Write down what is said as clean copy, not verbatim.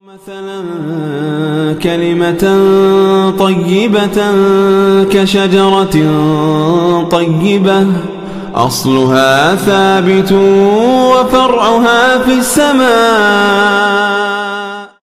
مثلا كلمة طيبة كشجرة طيبة أصلها ثابت وفرعها في السماء.